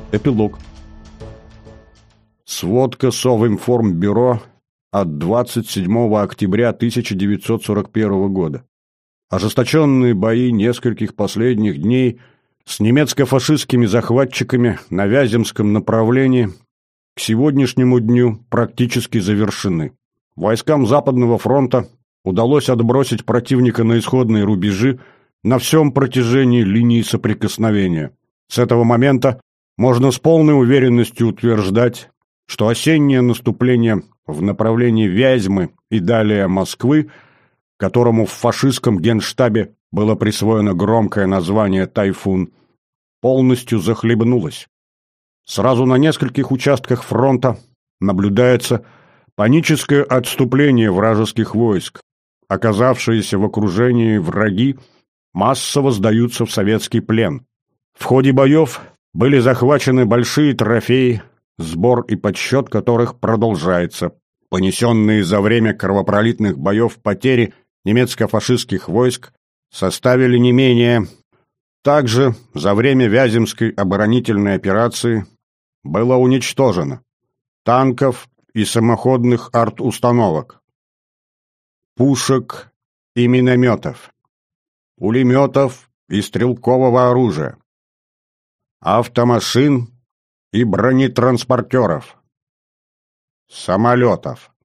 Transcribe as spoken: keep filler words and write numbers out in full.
Эпилог. Сводка Совинформбюро от двадцать седьмого октября тысяча девятьсот сорок первого года. Ожесточенные бои нескольких последних дней с немецко-фашистскими захватчиками на Вяземском направлении к сегодняшнему дню практически завершены. Войскам Западного фронта удалось отбросить противника на исходные рубежи на всем протяжении линии соприкосновения. С этого момента можно с полной уверенностью утверждать, что осеннее наступление в направлении Вязьмы и далее Москвы, которому в фашистском генштабе было присвоено громкое название «Тайфун», полностью захлебнулось. Сразу на нескольких участках фронта наблюдается паническое отступление вражеских войск. Оказавшиеся в окружении враги массово сдаются в советский плен. В ходе боев были захвачены большие трофеи, сбор и подсчет которых продолжается. Понесенные за время кровопролитных боев потери немецко-фашистских войск составили не менее. Также за время Вяземской оборонительной операции было уничтожено танков и самоходных арт-установок, пушек и минометов, пулеметов и стрелкового оружия, автомашин и бронетранспортеров, самолетов,